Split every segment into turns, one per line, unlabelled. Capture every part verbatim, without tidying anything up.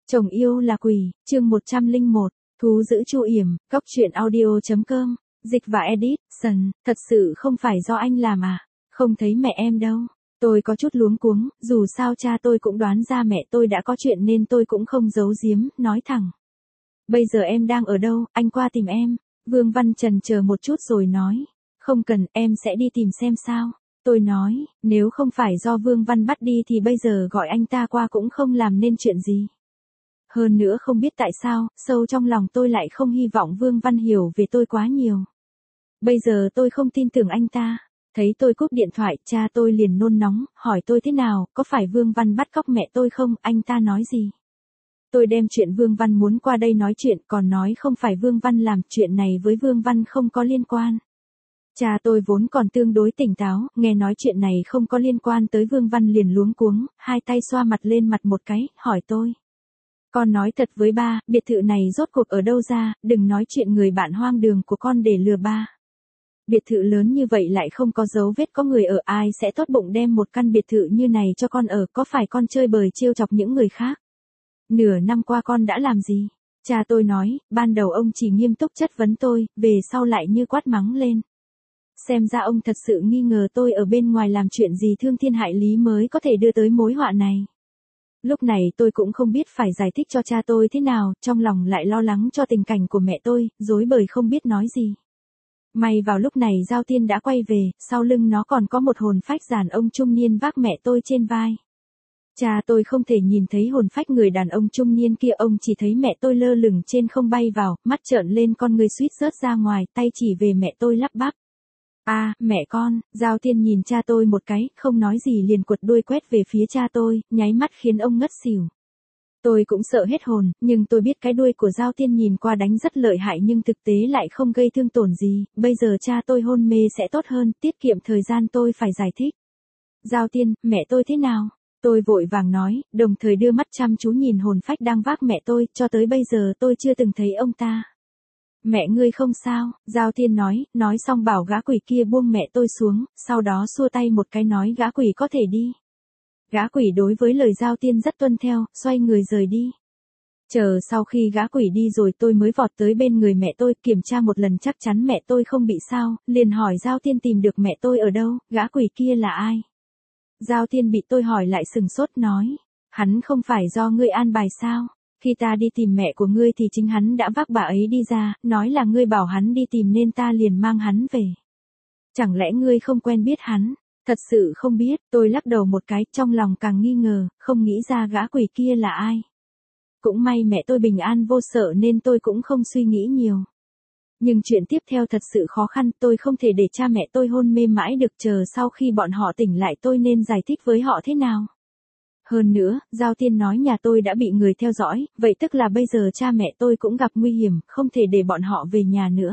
Chồng yêu là quỷ, chương một trăm lẻ một, thú dữ Chu Yểm, cóc truyện audio.com, dịch và edit, Sần, thật sự không phải do anh làm à, không thấy mẹ em đâu. Tôi có chút luống cuống, dù sao cha tôi cũng đoán ra mẹ tôi đã có chuyện nên tôi cũng không giấu giếm, nói thẳng. Bây giờ em đang ở đâu, anh qua tìm em. Vương Văn chần chờ một chút rồi nói, không cần, em sẽ đi tìm xem sao. Tôi nói, nếu không phải do Vương Văn bắt đi thì bây giờ gọi anh ta qua cũng không làm nên chuyện gì. Hơn nữa không biết tại sao, sâu trong lòng tôi lại không hy vọng Vương Văn hiểu về tôi quá nhiều. Bây giờ tôi không tin tưởng anh ta. Thấy tôi cúp điện thoại, cha tôi liền nôn nóng, hỏi tôi thế nào, có phải Vương Văn bắt cóc mẹ tôi không, anh ta nói gì? Tôi đem chuyện Vương Văn muốn qua đây nói chuyện, còn nói không phải Vương Văn làm, chuyện này với Vương Văn không có liên quan. Cha tôi vốn còn tương đối tỉnh táo, nghe nói chuyện này không có liên quan tới Vương Văn liền luống cuống, hai tay xoa mặt lên mặt một cái, hỏi tôi. Con nói thật với ba, biệt thự này rốt cuộc ở đâu ra, đừng nói chuyện người bạn hoang đường của con để lừa ba. Biệt thự lớn như vậy lại không có dấu vết có người ở, ai sẽ tốt bụng đem một căn biệt thự như này cho con ở, có phải con chơi bời trêu chọc những người khác? Nửa năm qua con đã làm gì? Cha tôi nói, ban đầu ông chỉ nghiêm túc chất vấn tôi, về sau lại như quát mắng lên. Xem ra ông thật sự nghi ngờ tôi ở bên ngoài làm chuyện gì thương thiên hại lý mới có thể đưa tới mối họa này. Lúc này tôi cũng không biết phải giải thích cho cha tôi thế nào, trong lòng lại lo lắng cho tình cảnh của mẹ tôi, rối bời không biết nói gì. May vào lúc này Giao Tiên đã quay về, sau lưng nó còn có một hồn phách đàn ông trung niên vác mẹ tôi trên vai. Cha tôi không thể nhìn thấy hồn phách người đàn ông trung niên kia, ông chỉ thấy mẹ tôi lơ lửng trên không bay vào, mắt trợn lên, con người suýt rớt ra ngoài, tay chỉ về mẹ tôi lắp bắp. À, mẹ con. Giao Tiên nhìn cha tôi một cái, không nói gì liền quật đuôi quét về phía cha tôi, nháy mắt khiến ông ngất xỉu. Tôi cũng sợ hết hồn, nhưng tôi biết cái đuôi của Giao Tiên nhìn qua đánh rất lợi hại nhưng thực tế lại không gây thương tổn gì, bây giờ cha tôi hôn mê sẽ tốt hơn, tiết kiệm thời gian tôi phải giải thích. Giao Tiên, mẹ tôi thế nào? Tôi vội vàng nói, đồng thời đưa mắt chăm chú nhìn hồn phách đang vác mẹ tôi, cho tới bây giờ tôi chưa từng thấy ông ta. Mẹ ngươi không sao, Giao Tiên nói, nói xong bảo gã quỷ kia buông mẹ tôi xuống, sau đó xua tay một cái nói gã quỷ có thể đi. Gã quỷ đối với lời Giao Tiên rất tuân theo, xoay người rời đi. Chờ sau khi gã quỷ đi rồi tôi mới vọt tới bên người mẹ tôi, kiểm tra một lần chắc chắn mẹ tôi không bị sao, liền hỏi Giao Tiên tìm được mẹ tôi ở đâu, gã quỷ kia là ai? Giao Tiên bị tôi hỏi lại sừng sốt nói, hắn không phải do ngươi an bài sao? Khi ta đi tìm mẹ của ngươi thì chính hắn đã vác bà ấy đi ra, nói là ngươi bảo hắn đi tìm nên ta liền mang hắn về. Chẳng lẽ ngươi không quen biết hắn? Thật sự không biết, tôi lắc đầu một cái, trong lòng càng nghi ngờ, không nghĩ ra gã quỷ kia là ai. Cũng may mẹ tôi bình an vô sợ nên tôi cũng không suy nghĩ nhiều. Nhưng chuyện tiếp theo thật sự khó khăn, tôi không thể để cha mẹ tôi hôn mê mãi được, chờ sau khi bọn họ tỉnh lại tôi nên giải thích với họ thế nào. Hơn nữa, Giao Tiên nói nhà tôi đã bị người theo dõi, vậy tức là bây giờ cha mẹ tôi cũng gặp nguy hiểm, không thể để bọn họ về nhà nữa.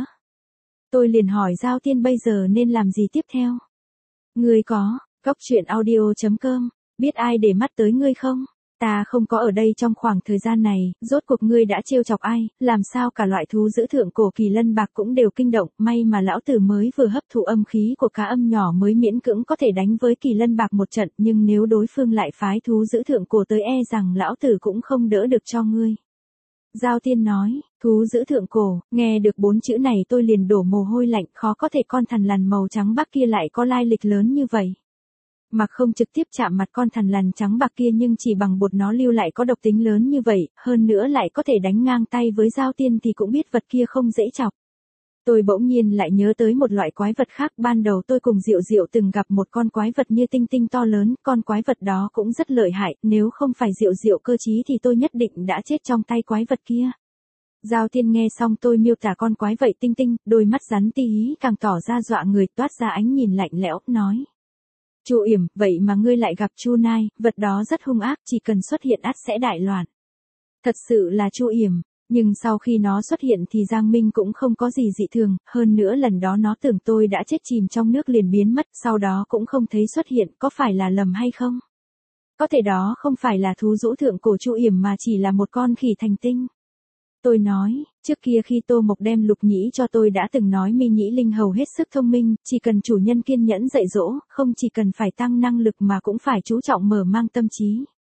Tôi liền hỏi Giao Tiên bây giờ nên làm gì tiếp theo. Ngươi có, cóc truyện audio.com, biết ai để mắt tới ngươi không? Ta không có ở đây trong khoảng thời gian này, rốt cuộc ngươi đã trêu chọc ai, làm sao cả loại thú dữ thượng cổ kỳ lân bạc cũng đều kinh động, may mà lão tử mới vừa hấp thụ âm khí của cá âm nhỏ mới miễn cưỡng có thể đánh với kỳ lân bạc một trận, nhưng nếu đối phương lại phái thú dữ thượng cổ tới e rằng lão tử cũng không đỡ được cho ngươi. Giao Tiên nói, thú dữ thượng cổ, nghe được bốn chữ này tôi liền đổ mồ hôi lạnh, khó có thể con thằn lằn màu trắng bạc kia lại có lai lịch lớn như vậy. Mặc không trực tiếp chạm mặt con thằn lằn trắng bạc kia nhưng chỉ bằng bột nó lưu lại có độc tính lớn như vậy, hơn nữa lại có thể đánh ngang tay với Giao Tiên thì cũng biết vật kia không dễ chọc. Tôi bỗng nhiên lại nhớ tới một loại quái vật khác, ban đầu tôi cùng Diệu Diệu từng gặp một con quái vật như tinh tinh to lớn, con quái vật đó cũng rất lợi hại, nếu không phải Diệu Diệu cơ trí thì tôi nhất định đã chết trong tay quái vật kia. Giao Tiên nghe xong tôi miêu tả con quái vậy tinh tinh, đôi mắt rắn tí hí càng tỏ ra dọa người, toát ra ánh nhìn lạnh lẽo, nói. Chu Yểm, vậy mà ngươi lại gặp Chu Nai, vật đó rất hung ác, chỉ cần xuất hiện ắt sẽ đại loạn. Thật sự là Chu Yểm, nhưng sau khi nó xuất hiện thì Giang Minh cũng không có gì dị thường, hơn nữa lần đó nó tưởng tôi đã chết chìm trong nước liền biến mất, sau đó cũng không thấy xuất hiện, có phải là lầm hay không? Có thể đó không phải là thú dữ thượng cổ Chu Yểm mà chỉ là một con khỉ thành tinh. Tôi nói, trước kia khi Tô Mộc đem Lục Nhĩ cho tôi đã từng nói Mi Nhĩ Linh hầu hết sức thông minh, chỉ cần chủ nhân kiên nhẫn dạy dỗ, không chỉ cần phải tăng năng lực mà cũng phải chú trọng mở mang tâm trí.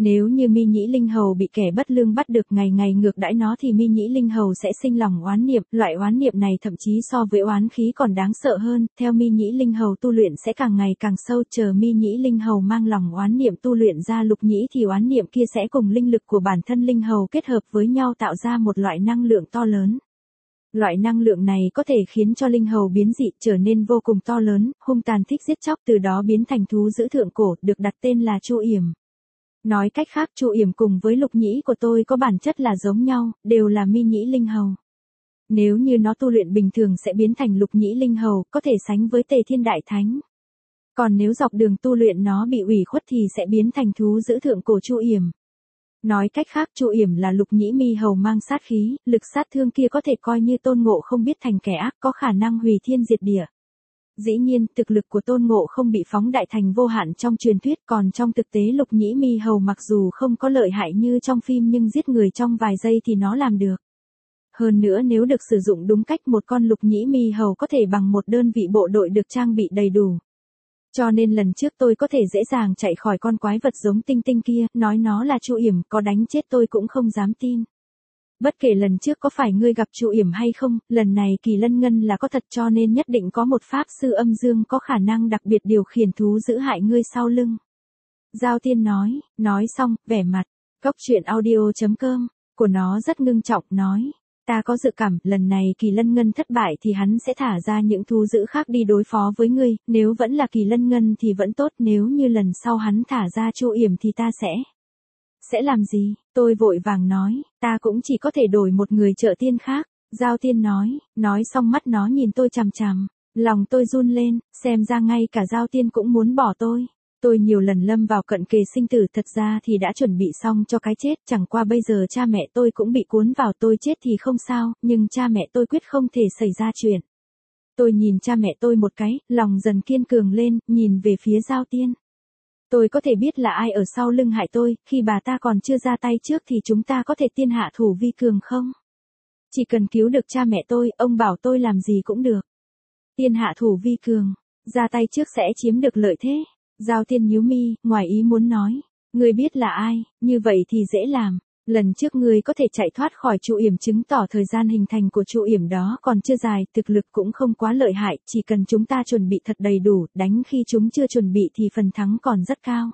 Nếu như Mi Nhĩ Linh Hầu bị kẻ bất lương bắt được ngày ngày ngược đãi nó thì Mi Nhĩ Linh Hầu sẽ sinh lòng oán niệm, loại oán niệm này thậm chí so với oán khí còn đáng sợ hơn, theo Mi Nhĩ Linh Hầu tu luyện sẽ càng ngày càng sâu, chờ Mi Nhĩ Linh Hầu mang lòng oán niệm tu luyện ra lục nhĩ thì oán niệm kia sẽ cùng linh lực của bản thân Linh Hầu kết hợp với nhau tạo ra một loại năng lượng to lớn. Loại năng lượng này có thể khiến cho Linh Hầu biến dị trở nên vô cùng to lớn, hung tàn thích giết chóc, từ đó biến thành thú dữ thượng cổ, được đặt tên là Chu Yểm. Nói cách khác, Chu Yểm cùng với lục nhĩ của tôi có bản chất là giống nhau, đều là Mi Nhĩ Linh Hầu. Nếu như nó tu luyện bình thường sẽ biến thành lục nhĩ Linh Hầu, có thể sánh với Tề Thiên Đại Thánh. Còn nếu dọc đường tu luyện nó bị ủy khuất thì sẽ biến thành thú dữ thượng cổ Chu Yểm. Nói cách khác, Chu Yểm là lục nhĩ mi hầu mang sát khí, lực sát thương kia có thể coi như Tôn Ngộ không biết thành kẻ ác, có khả năng hủy thiên diệt địa. Dĩ nhiên, thực lực của Tôn Ngộ không bị phóng đại thành vô hạn trong truyền thuyết, còn trong thực tế lục nhĩ mi hầu mặc dù không có lợi hại như trong phim nhưng giết người trong vài giây thì nó làm được. Hơn nữa nếu được sử dụng đúng cách, một con lục nhĩ mi hầu có thể bằng một đơn vị bộ đội được trang bị đầy đủ. Cho nên lần trước tôi có thể dễ dàng chạy khỏi con quái vật giống tinh tinh kia, nói nó là Chu Yểm, có đánh chết tôi cũng không dám tin. Bất kể lần trước có phải ngươi gặp Chu Yểm hay không, lần này Kỳ Lân Ngân là có thật, cho nên nhất định có một pháp sư âm dương có khả năng đặc biệt điều khiển thú giữ hại ngươi sau lưng. Giao Tiên nói, nói xong, vẻ mặt, cốc truyện audio chấm com, của nó rất ngưng trọng, nói. Ta có dự cảm, lần này Kỳ Lân Ngân thất bại thì hắn sẽ thả ra những thú dữ khác đi đối phó với ngươi, nếu vẫn là Kỳ Lân Ngân thì vẫn tốt, nếu như lần sau hắn thả ra Chu Yểm thì ta sẽ... Sẽ làm gì? Tôi vội vàng nói, ta cũng chỉ có thể đổi một người trợ tiên khác. Giao Tiên nói, nói xong mắt nó nhìn tôi chằm chằm, lòng tôi run lên, xem ra ngay cả Giao Tiên cũng muốn bỏ tôi. Tôi nhiều lần lâm vào cận kề sinh tử, thật ra thì đã chuẩn bị xong cho cái chết, chẳng qua bây giờ cha mẹ tôi cũng bị cuốn vào, tôi chết thì không sao, nhưng cha mẹ tôi quyết không thể xảy ra chuyện. Tôi nhìn cha mẹ tôi một cái, lòng dần kiên cường lên, nhìn về phía Giao Tiên. Tôi có thể biết là ai ở sau lưng hại tôi, khi bà ta còn chưa ra tay trước thì chúng ta có thể tiên hạ thủ vi cường không? Chỉ cần cứu được cha mẹ tôi, ông bảo tôi làm gì cũng được. Tiên hạ thủ vi cường, ra tay trước sẽ chiếm được lợi thế. Giao Tiên nhíu mi, ngoài ý muốn nói, ngươi biết là ai, như vậy thì dễ làm. Lần trước ngươi có thể chạy thoát khỏi Chu Yểm chứng tỏ thời gian hình thành của Chu Yểm đó còn chưa dài, thực lực cũng không quá lợi hại, chỉ cần chúng ta chuẩn bị thật đầy đủ, đánh khi chúng chưa chuẩn bị thì phần thắng còn rất cao.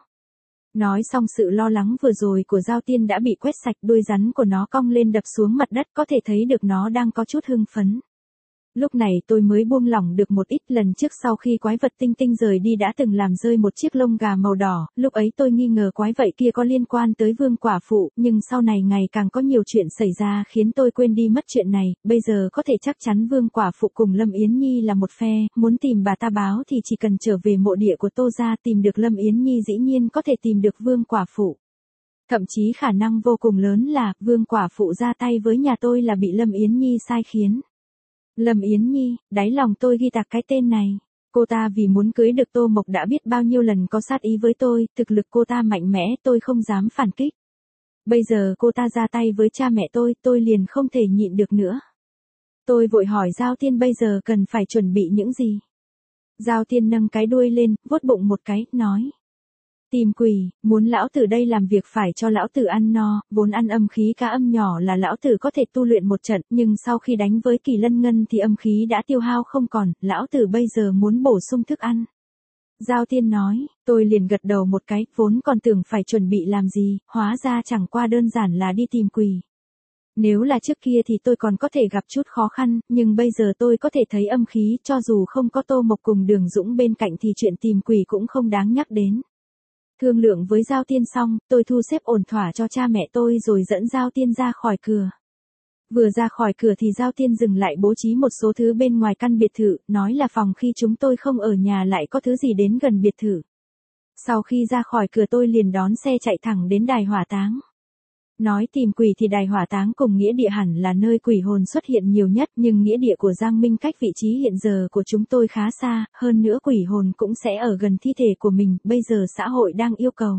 Nói xong sự lo lắng vừa rồi của Giao Tiên đã bị quét sạch, đuôi rắn của nó cong lên đập xuống mặt đất, có thể thấy được nó đang có chút hưng phấn. Lúc này tôi mới buông lỏng được một ít, lần trước sau khi quái vật tinh tinh rời đi đã từng làm rơi một chiếc lông gà màu đỏ, lúc ấy tôi nghi ngờ quái vậy kia có liên quan tới Vương Quả Phụ, nhưng sau này ngày càng có nhiều chuyện xảy ra khiến tôi quên đi mất chuyện này, bây giờ có thể chắc chắn Vương Quả Phụ cùng Lâm Yến Nhi là một phe, muốn tìm bà ta báo thì chỉ cần trở về mộ địa của Tô gia, tìm được Lâm Yến Nhi dĩ nhiên có thể tìm được Vương Quả Phụ. Thậm chí khả năng vô cùng lớn là, Vương Quả Phụ ra tay với nhà tôi là bị Lâm Yến Nhi sai khiến. Lâm Yến Nhi, đáy lòng tôi ghi tạc cái tên này. Cô ta vì muốn cưới được Tô Mộc đã biết bao nhiêu lần có sát ý với tôi, thực lực cô ta mạnh mẽ, tôi không dám phản kích. Bây giờ cô ta ra tay với cha mẹ tôi, tôi liền không thể nhịn được nữa. Tôi vội hỏi Giao Tiên bây giờ cần phải chuẩn bị những gì. Giao Tiên nâng cái đuôi lên, vuốt bụng một cái, nói. Tìm quỷ, muốn lão tử đây làm việc phải cho lão tử ăn no, vốn ăn âm khí cá âm nhỏ là lão tử có thể tu luyện một trận, nhưng sau khi đánh với Kỳ Lân Ngân thì âm khí đã tiêu hao không còn, lão tử bây giờ muốn bổ sung thức ăn. Giao Tiên nói, tôi liền gật đầu một cái, vốn còn tưởng phải chuẩn bị làm gì, hóa ra chẳng qua đơn giản là đi tìm quỷ. Nếu là trước kia thì tôi còn có thể gặp chút khó khăn, nhưng bây giờ tôi có thể thấy âm khí, cho dù không có Tô Mộc cùng Đường Dũng bên cạnh thì chuyện tìm quỷ cũng không đáng nhắc đến. Thương lượng với Giao Tiên xong, tôi thu xếp ổn thỏa cho cha mẹ tôi rồi dẫn Giao Tiên ra khỏi cửa. Vừa ra khỏi cửa thì Giao Tiên dừng lại bố trí một số thứ bên ngoài căn biệt thự, nói là phòng khi chúng tôi không ở nhà lại có thứ gì đến gần biệt thự. Sau khi ra khỏi cửa tôi liền đón xe chạy thẳng đến đài hỏa táng. Nói tìm quỷ thì đài hỏa táng cùng nghĩa địa hẳn là nơi quỷ hồn xuất hiện nhiều nhất, nhưng nghĩa địa của Giang Minh cách vị trí hiện giờ của chúng tôi khá xa, hơn nữa quỷ hồn cũng sẽ ở gần thi thể của mình, bây giờ xã hội đang yêu cầu.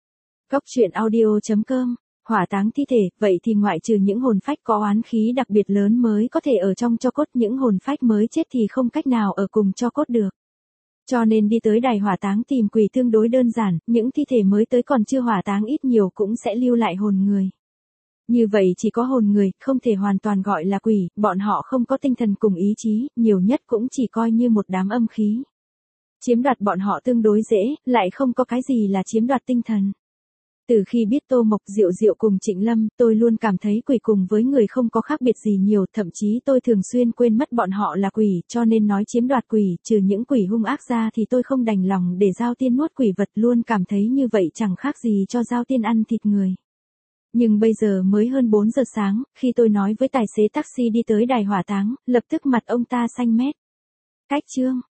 Cốc truyện audio chấm com, hỏa táng thi thể, vậy thì ngoại trừ những hồn phách có oán khí đặc biệt lớn mới có thể ở trong tro cốt, những hồn phách mới chết thì không cách nào ở cùng tro cốt được. Cho nên đi tới đài hỏa táng tìm quỷ tương đối đơn giản, những thi thể mới tới còn chưa hỏa táng ít nhiều cũng sẽ lưu lại hồn người. Như vậy chỉ có hồn người, không thể hoàn toàn gọi là quỷ, bọn họ không có tinh thần cùng ý chí, nhiều nhất cũng chỉ coi như một đám âm khí. Chiếm đoạt bọn họ tương đối dễ, lại không có cái gì là chiếm đoạt tinh thần. Từ khi biết Tô Mộc, Diệu Diệu cùng Trịnh Lâm, tôi luôn cảm thấy quỷ cùng với người không có khác biệt gì nhiều, thậm chí tôi thường xuyên quên mất bọn họ là quỷ, cho nên nói chiếm đoạt quỷ, trừ những quỷ hung ác ra thì tôi không đành lòng để Giao Tiên nuốt quỷ vật, luôn cảm thấy như vậy chẳng khác gì cho Giao Tiên ăn thịt người. Nhưng bây giờ mới hơn bốn giờ sáng, khi tôi nói với tài xế taxi đi tới đài hỏa táng, lập tức mặt ông ta xanh mét. Cách chương